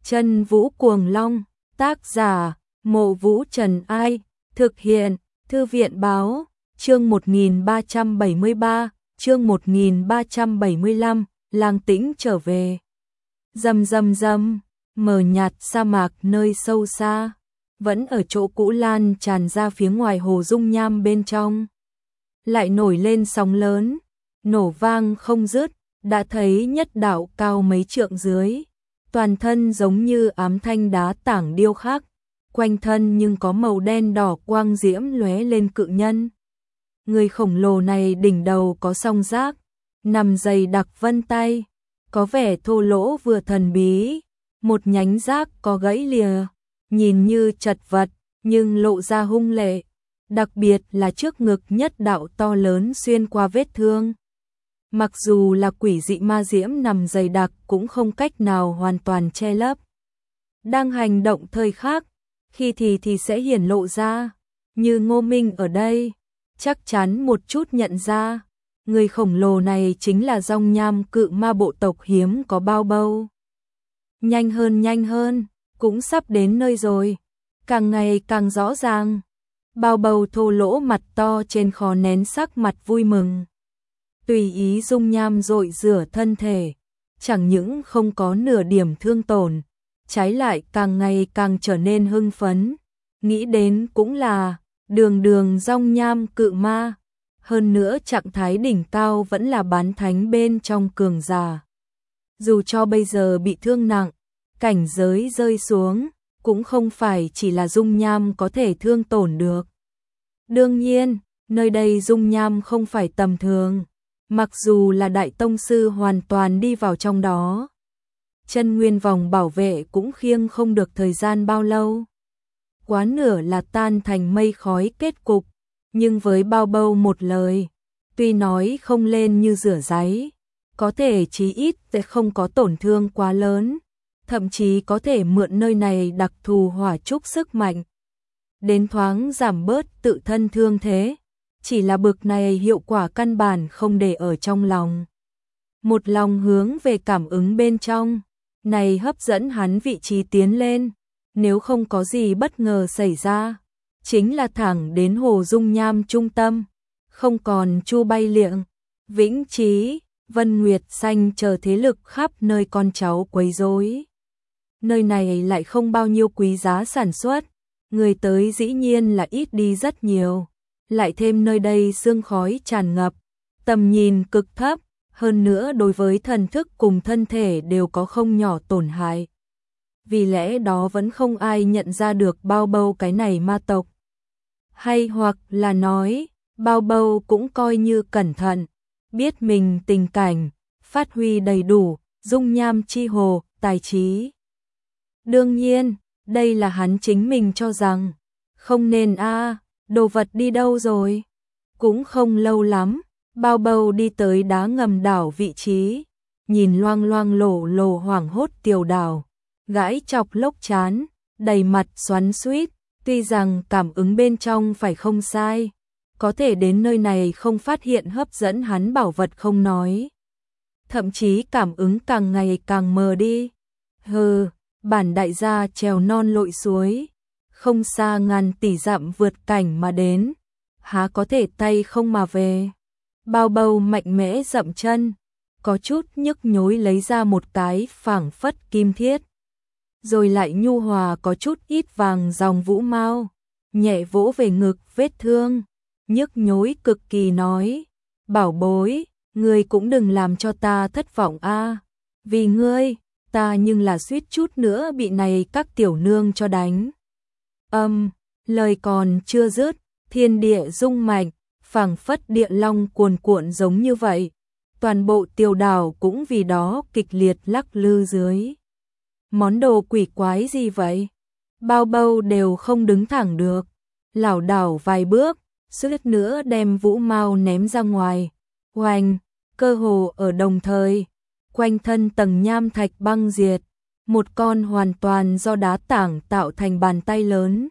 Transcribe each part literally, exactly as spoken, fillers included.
Chân Vũ Cuồng Long, tác giả, Mộ Vũ Trần Ai, thực hiện, Thư viện Báo, chương một nghìn ba trăm bảy mươi ba, chương một nghìn ba trăm bảy mươi lăm, Lang Tĩnh trở về. Rầm rầm rầm, mờ nhạt sa mạc nơi sâu xa, vẫn ở chỗ cũ lan tràn ra phía ngoài hồ dung nham bên trong. Lại nổi lên sóng lớn, nổ vang không dứt, đã thấy nhất đạo cao mấy trượng dưới, toàn thân giống như ám thanh đá tảng điêu khắc, quanh thân nhưng có màu đen đỏ quang diễm lóe lên cự nhân. Người khổng lồ này đỉnh đầu có song giác, nằm dày đặc vân tay, có vẻ thô lỗ vừa thần bí, một nhánh giác có gãy lìa, nhìn như chật vật nhưng lộ ra hung lệ, đặc biệt là trước ngực nhất đạo to lớn xuyên qua vết thương. Mặc dù là quỷ dị ma diễm nằm dày đặc cũng không cách nào hoàn toàn che lấp. Đang hành động thời khắc, khi thì thì sẽ hiển lộ ra, như Ngô Minh ở đây, chắc chắn một chút nhận ra, người khổng lồ này chính là Dòng Nham cự ma bộ tộc hiếm có Bao Bâu. Nhanh hơn nhanh hơn, cũng sắp đến nơi rồi, càng ngày càng rõ ràng. Bao Bâu thô lỗ mặt to trên khó nén sắc mặt vui mừng. Tùy ý dung nham rội rửa thân thể, chẳng những không có nửa điểm thương tổn, trái lại càng ngày càng trở nên hưng phấn. Nghĩ đến cũng là, đường đường Dòng Nham cự ma, hơn nữa trạng thái đỉnh cao vẫn là bán thánh bên trong cường giả. Dù cho bây giờ bị thương nặng, cảnh giới rơi xuống, cũng không phải chỉ là dung nham có thể thương tổn được. Đương nhiên, nơi đây dung nham không phải tầm thường, mặc dù là đại tông sư hoàn toàn đi vào trong đó. Chân nguyên vòng bảo vệ cũng khiêng không được thời gian bao lâu. Quá nửa là tan thành mây khói kết cục, nhưng với Bao Bâu một lời, tuy nói không lên như rửa ráy, có thể chí ít sẽ không có tổn thương quá lớn, thậm chí có thể mượn nơi này đặc thù hỏa trúc sức mạnh, đến thoáng giảm bớt tự thân thương thế, chỉ là bực này hiệu quả căn bản không để ở trong lòng. Một lòng hướng về cảm ứng bên trong, này hấp dẫn hắn vị trí tiến lên, nếu không có gì bất ngờ xảy ra, chính là thẳng đến hồ dung nham trung tâm, không còn Chu Bay Liệng, Vĩnh Trí, Vân Nguyệt Xanh chờ thế lực khắp nơi con cháu quấy rối. Nơi này lại không bao nhiêu quý giá sản xuất, người tới dĩ nhiên là ít đi rất nhiều, lại thêm nơi đây sương khói tràn ngập, tầm nhìn cực thấp, hơn nữa đối với thần thức cùng thân thể đều có không nhỏ tổn hại. Vì lẽ đó vẫn không ai nhận ra được Bao Bâu cái này ma tộc. Hay hoặc là nói, Bao Bâu cũng coi như cẩn thận, biết mình tình cảnh, phát huy đầy đủ, dung nham chi hồ, tài trí. Đương nhiên, đây là hắn chính mình cho rằng, không nên a à, đồ vật đi đâu rồi? Cũng không lâu lắm, Bao Bâu đi tới đá ngầm đảo vị trí, nhìn loang loang lổ lổ hoảng hốt tiểu đảo, gãi chọc lốc chán, đầy mặt xoắn xuýt, tuy rằng cảm ứng bên trong phải không sai, có thể đến nơi này không phát hiện hấp dẫn hắn bảo vật không nói. Thậm chí cảm ứng càng ngày càng mờ đi. Hừ, bản đại gia trèo non lội suối, không xa ngàn tỷ dặm vượt cảnh mà đến, há có thể tay không mà về. Bao Bâu mạnh mẽ dậm chân, có chút nhức nhối lấy ra một cái phảng phất kim thiết, rồi lại nhu hòa có chút ít vàng dòng vũ mau, nhẹ vỗ về ngực vết thương, nhức nhối cực kỳ nói, bảo bối, ngươi cũng đừng làm cho ta thất vọng a, vì ngươi, ta nhưng là suýt chút nữa bị này các tiểu nương cho đánh. Âm, lời còn chưa dứt, thiên địa rung mạnh, phảng phất địa long cuồn cuộn giống như vậy, toàn bộ tiểu đảo cũng vì đó kịch liệt lắc lư dưới. Món đồ quỷ quái gì vậy? Bao Bâu đều không đứng thẳng được, lảo đảo vài bước, suýt nữa đem vũ mau ném ra ngoài. Oanh, cơ hồ ở đồng thời, quanh thân tầng nham thạch băng diệt, một con hoàn toàn do đá tảng tạo thành bàn tay lớn.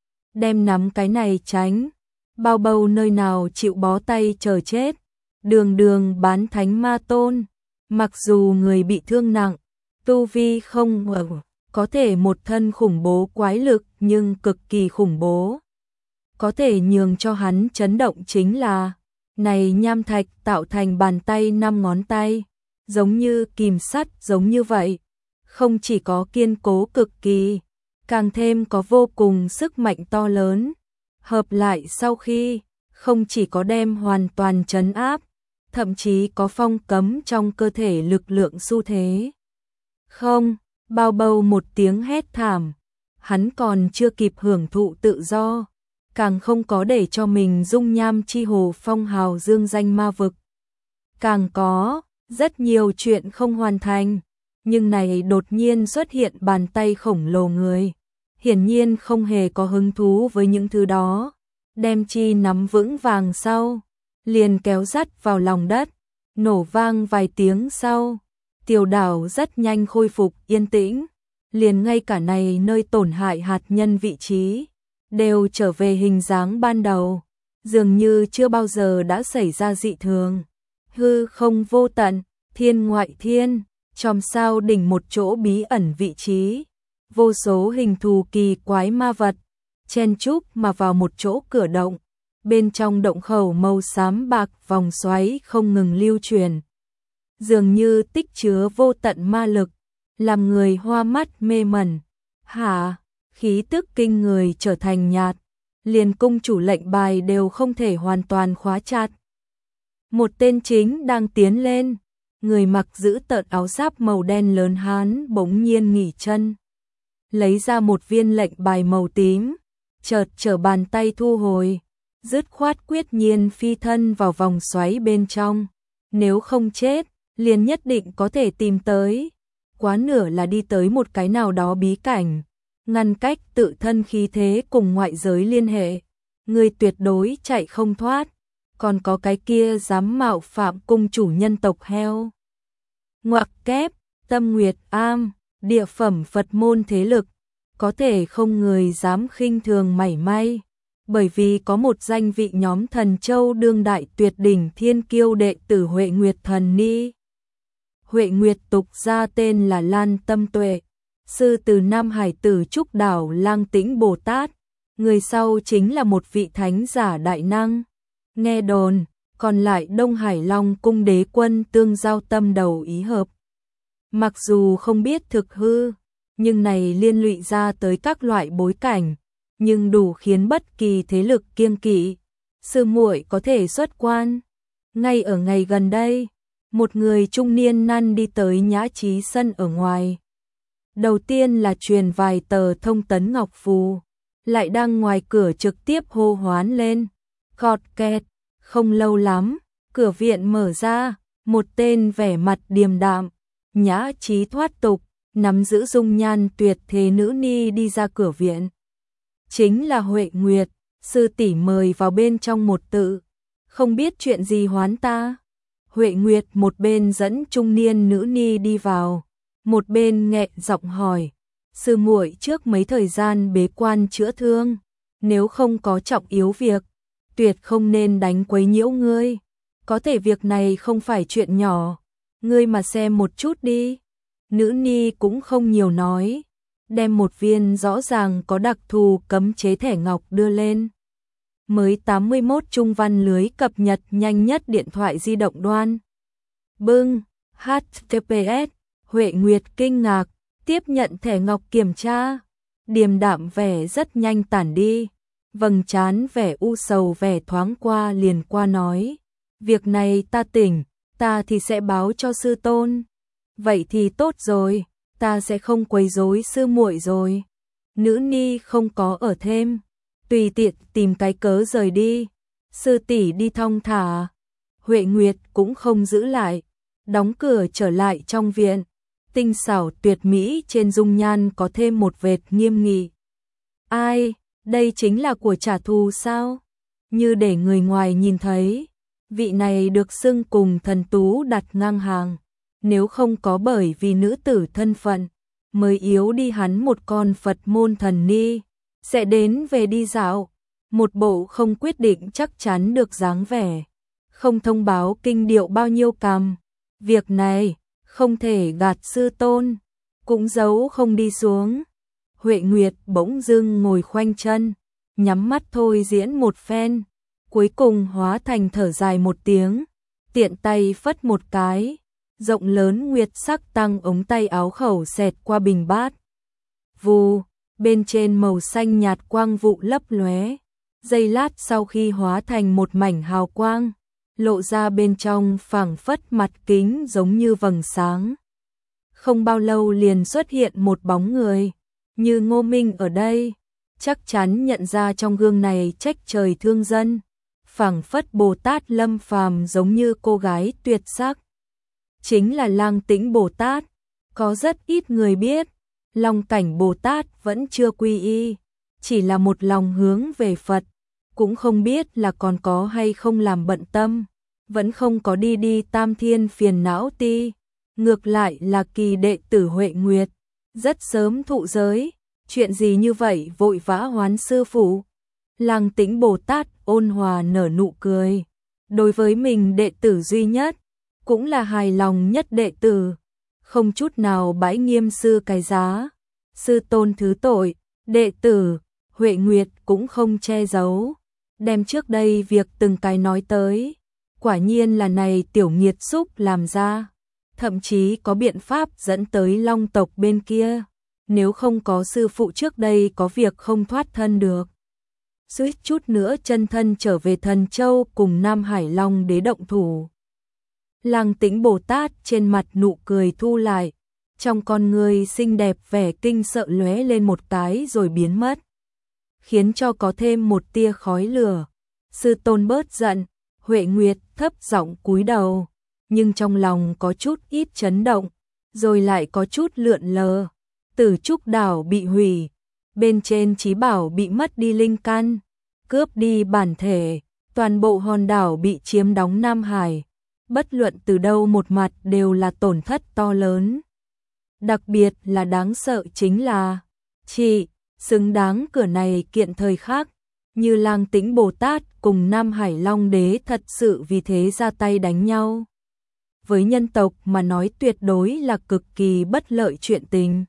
Đem nắm cái này tránh, Bao Bâu nơi nào chịu bó tay chờ chết, đường đường bán thánh ma tôn, mặc dù người bị thương nặng, tu vi không ở có thể một thân khủng bố quái lực nhưng cực kỳ khủng bố. Có thể nhường cho hắn chấn động chính là, này nham thạch tạo thành bàn tay năm ngón tay, giống như kìm sắt giống như vậy, không chỉ có kiên cố cực kỳ, càng thêm có vô cùng sức mạnh to lớn, hợp lại sau khi, không chỉ có đem hoàn toàn trấn áp, thậm chí có phong cấm trong cơ thể lực lượng xu thế. Không, bao bầu một tiếng hét thảm, hắn còn chưa kịp hưởng thụ tự do, càng không có để cho mình dung nham chi hồ phong hào dương danh ma vực. Càng có, rất nhiều chuyện không hoàn thành, nhưng này đột nhiên xuất hiện bàn tay khổng lồ người, hiển nhiên không hề có hứng thú với những thứ đó, đem chi nắm vững vàng sau, liền kéo dắt vào lòng đất, nổ vang vài tiếng sau, tiểu đảo rất nhanh khôi phục yên tĩnh, liền ngay cả này nơi tổn hại hạt nhân vị trí, đều trở về hình dáng ban đầu, dường như chưa bao giờ đã xảy ra dị thường. Hư không vô tận, thiên ngoại thiên, chòm sao đỉnh một chỗ bí ẩn vị trí, vô số hình thù kỳ quái ma vật, chen chúc mà vào một chỗ cửa động, bên trong động khẩu màu xám bạc vòng xoáy không ngừng lưu truyền, dường như tích chứa vô tận ma lực, làm người hoa mắt mê mẩn. Hả, khí tức kinh người trở thành nhạt, liền cung chủ lệnh bài đều không thể hoàn toàn khóa chặt. Một tên chính đang tiến lên, người mặc giữ tợn áo giáp màu đen lớn hán bỗng nhiên nghỉ chân, lấy ra một viên lệnh bài màu tím, chợt trở bàn tay thu hồi, dứt khoát quyết nhiên phi thân vào vòng xoáy bên trong, nếu không chết, liền nhất định có thể tìm tới, quá nửa là đi tới một cái nào đó bí cảnh, ngăn cách tự thân khí thế cùng ngoại giới liên hệ, người tuyệt đối chạy không thoát, còn có cái kia dám mạo phạm cung chủ nhân tộc heo. Ngoặc kép, Tâm Nguyệt Am, địa phẩm Phật môn thế lực, có thể không người dám khinh thường mảy may, bởi vì có một danh vị nhóm thần châu đương đại tuyệt đỉnh thiên kiêu đệ tử Huệ Nguyệt Thần Ni. Huệ Nguyệt tục ra tên là Lan Tâm Tuệ, sư từ Nam Hải tử Trúc Đảo Lang Tĩnh Bồ Tát, người sau chính là một vị thánh giả đại năng. Nghe đồn, còn lại Đông Hải Long cung đế quân tương giao tâm đầu ý hợp. Mặc dù không biết thực hư, nhưng này liên lụy ra tới các loại bối cảnh, nhưng đủ khiến bất kỳ thế lực kiêng kỵ. Sư muội có thể xuất quan. Ngay ở ngày gần đây, một người trung niên năn đi tới Nhã Trí sân ở ngoài. Đầu tiên là truyền vài tờ thông tấn ngọc phù, lại đang ngoài cửa trực tiếp hô hoán lên. Khọt kẹt, không lâu lắm, cửa viện mở ra, một tên vẻ mặt điềm đạm, nhã trí thoát tục, nắm giữ dung nhan tuyệt thế nữ ni đi ra cửa viện. Chính là Huệ Nguyệt, sư tỷ mời vào bên trong một tự, không biết chuyện gì hoán ta. Huệ Nguyệt một bên dẫn trung niên nữ ni đi vào, một bên nghẹn giọng hỏi, sư muội trước mấy thời gian bế quan chữa thương, nếu không có trọng yếu việc, tuyệt không nên đánh quấy nhiễu ngươi, có thể việc này không phải chuyện nhỏ, ngươi mà xem một chút đi. Nữ ni cũng không nhiều nói, đem một viên rõ ràng có đặc thù cấm chế thẻ ngọc đưa lên. Mới tám mươi mốt trung văn lưới cập nhật nhanh nhất điện thoại di động đoan. Bưng, hát tê pê ét, Huệ Nguyệt kinh ngạc, tiếp nhận thẻ ngọc kiểm tra, điềm đạm vẻ rất nhanh tản đi, vầng trán vẻ u sầu vẻ thoáng qua liền qua nói, việc này ta tỉnh, ta thì sẽ báo cho sư tôn. Vậy thì tốt rồi, ta sẽ không quấy rối sư muội rồi. Nữ ni không có ở thêm, tùy tiện tìm cái cớ rời đi. Sư tỷ đi thong thả. Huệ Nguyệt cũng không giữ lại, đóng cửa trở lại trong viện. Tinh xảo tuyệt mỹ trên dung nhan có thêm một vệt nghiêm nghị. Ai, đây chính là của trả thù sao? Như để người ngoài nhìn thấy, vị này được xưng cùng thần tú đặt ngang hàng. Nếu không có bởi vì nữ tử thân phận, mới yếu đi hắn một con Phật môn thần ni, sẽ đến về đi dạo, một bộ không quyết định chắc chắn được dáng vẻ, không thông báo kinh điệu bao nhiêu cằm. Việc này, không thể gạt sư tôn, cũng giấu không đi xuống. Huệ Nguyệt bỗng dưng ngồi khoanh chân, nhắm mắt thôi diễn một phen, cuối cùng hóa thành thở dài một tiếng, tiện tay phất một cái, rộng lớn nguyệt sắc tăng ống tay áo khẩu xẹt qua bình bát. Vù, bên trên màu xanh nhạt quang vụ lấp lóe, giây lát sau khi hóa thành một mảnh hào quang, lộ ra bên trong phảng phất mặt kính giống như vầng sáng. Không bao lâu liền xuất hiện một bóng người, như Ngô Minh ở đây, chắc chắn nhận ra trong gương này trách trời thương dân, phảng phất Bồ Tát lâm phàm giống như cô gái tuyệt sắc. Chính là Lang Tĩnh Bồ Tát, có rất ít người biết, Long Cảnh Bồ Tát vẫn chưa quy y, chỉ là một lòng hướng về Phật, cũng không biết là còn có hay không làm bận tâm, vẫn không có đi đi tam thiên phiền não ti, ngược lại là kỳ đệ tử Huệ Nguyệt, rất sớm thụ giới, chuyện gì như vậy vội vã hoán sư phụ. Lang Tĩnh Bồ Tát ôn hòa nở nụ cười, đối với mình đệ tử duy nhất, cũng là hài lòng nhất đệ tử, không chút nào bãi nghiêm sư cái giá. Sư tôn thứ tội, đệ tử Huệ Nguyệt cũng không che giấu, đem trước đây việc từng cái nói tới, quả nhiên là này tiểu nghiệt xúc làm ra, thậm chí có biện pháp dẫn tới Long tộc bên kia, nếu không có sư phụ trước đây có việc không thoát thân được. Suýt chút nữa chân thân trở về Thần Châu cùng Nam Hải Long đế động thủ. Lang Tĩnh Bồ Tát trên mặt nụ cười thu lại, trong con người xinh đẹp vẻ kinh sợ lóe lên một cái rồi biến mất, khiến cho có thêm một tia khói lửa. Sư tôn bớt giận, Huệ Nguyệt thấp giọng cúi đầu, nhưng trong lòng có chút ít chấn động, rồi lại có chút lượn lờ. Tử Trúc đảo bị hủy, bên trên chí bảo bị mất đi linh căn, cướp đi bản thể, toàn bộ hòn đảo bị chiếm đóng Nam Hải, bất luận từ đâu một mặt đều là tổn thất to lớn. Đặc biệt là đáng sợ chính là, chỉ xứng đáng cửa này kiện thời khác, như Lang Tĩnh Bồ Tát cùng Nam Hải Long Đế thật sự vì thế ra tay đánh nhau. Với nhân tộc mà nói tuyệt đối là cực kỳ bất lợi chuyện tình.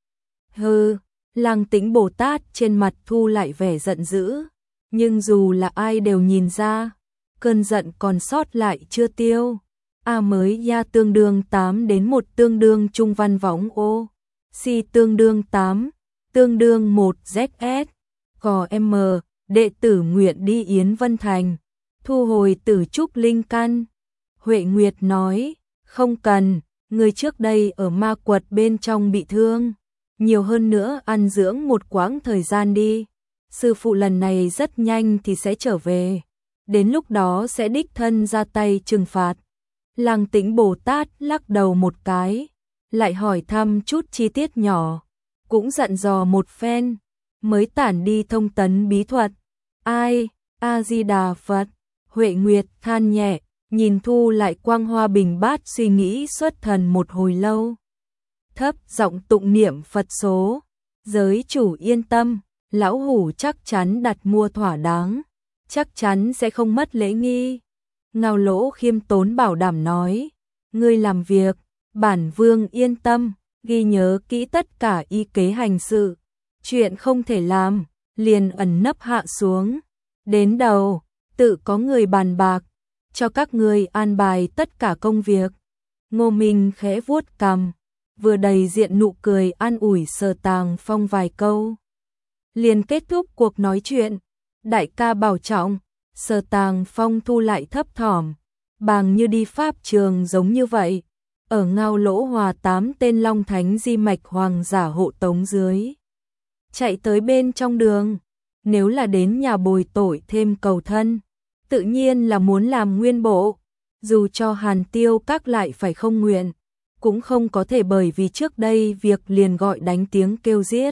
Hừ, Lang Tĩnh Bồ Tát trên mặt thu lại vẻ giận dữ, nhưng dù là ai đều nhìn ra, cơn giận còn sót lại chưa tiêu. A mới ya tương đương tám đến một tương đương trung văn võng ô, si tương đương tám, tương đương một Z S, gò M, đệ tử nguyện đi Yến Vân Thành, thu hồi Tử Trúc linh căn. Huệ Nguyệt nói, không cần, người trước đây ở ma quật bên trong bị thương, nhiều hơn nữa ăn dưỡng một quãng thời gian đi, sư phụ lần này rất nhanh thì sẽ trở về, đến lúc đó sẽ đích thân ra tay trừng phạt. Lang Tĩnh Bồ Tát lắc đầu một cái, lại hỏi thăm chút chi tiết nhỏ, cũng dặn dò một phen, mới tản đi thông tấn bí thuật. Ai, A-di-đà Phật, Huệ Nguyệt than nhẹ, nhìn thu lại quang hoa bình bát suy nghĩ xuất thần một hồi lâu. Thấp giọng tụng niệm Phật số, giới chủ yên tâm, lão hủ chắc chắn đặt mua thỏa đáng, chắc chắn sẽ không mất lễ nghi. Ngao Lỗ khiêm tốn bảo đảm nói, ngươi làm việc, bản vương yên tâm, ghi nhớ kỹ tất cả y kế hành sự, chuyện không thể làm, liền ẩn nấp hạ xuống, đến đầu, tự có người bàn bạc, cho các ngươi an bài tất cả công việc. Ngô Minh khẽ vuốt cằm, vừa đầy diện nụ cười an ủi Sở Tàng Phong vài câu, liền kết thúc cuộc nói chuyện. Đại ca bảo trọng. Sở Tàng Phong thu lại thấp thỏm, bàng như đi pháp trường giống như vậy, ở Ngao Lỗ hòa tám tên Long Thánh di mạch hoàng giả hộ tống dưới, chạy tới bên trong đường. Nếu là đến nhà bồi tội thêm cầu thân, tự nhiên là muốn làm nguyên bộ, dù cho Hàn Tiêu các lại phải không nguyện, cũng không có thể, bởi vì trước đây việc liền gọi đánh tiếng kêu giết.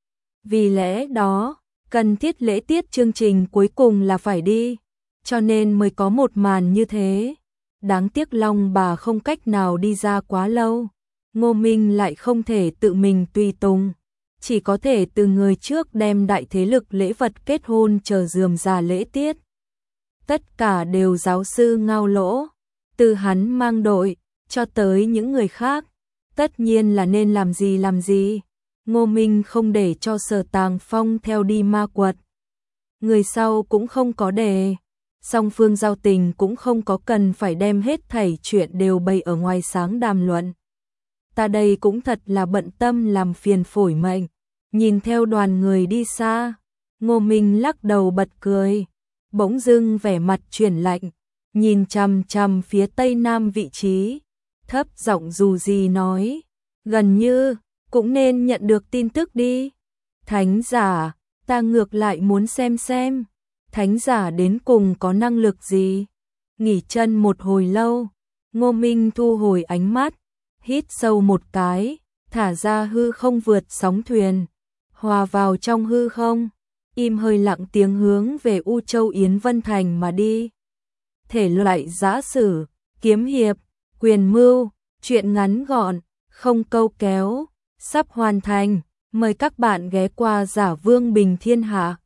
Vì lẽ đó, cần thiết lễ tiết chương trình cuối cùng là phải đi, cho nên mới có một màn như thế. Đáng tiếc Long bà không cách nào đi ra quá lâu, Ngô Minh lại không thể tự mình tùy tùng, chỉ có thể từ người trước đem đại thế lực lễ vật kết hôn chờ rườm rà lễ tiết. Tất cả đều giáo sư Ngao Lỗ, từ hắn mang đội, cho tới những người khác, Tất nhiên là nên làm gì làm gì. Ngô Minh không để cho Sở Tàng Phong theo đi ma quật. Người sau cũng không có để. Song phương giao tình cũng không có cần phải đem hết thảy chuyện đều bày ở ngoài sáng đàm luận. Ta đây cũng thật là bận tâm làm phiền phổi mệnh. Nhìn theo đoàn người đi xa, Ngô Minh lắc đầu bật cười, bỗng dưng vẻ mặt chuyển lạnh, nhìn chằm chằm phía tây nam vị trí, thấp giọng dù gì nói, gần như cũng nên nhận được tin tức đi. Thánh giả, ta ngược lại muốn xem xem, thánh giả đến cùng có năng lực gì. Nghỉ chân một hồi lâu, Ngô Minh thu hồi ánh mắt, hít sâu một cái, thả ra hư không vượt sóng thuyền, hòa vào trong hư không, im hơi lặng tiếng hướng về U Châu Yến Vân Thành mà đi. Thể loại giã sử, kiếm hiệp, quyền mưu, truyện ngắn gọn, không câu kéo, sắp hoàn thành, mời các bạn ghé qua Giả Vương Bình Thiên Hạ.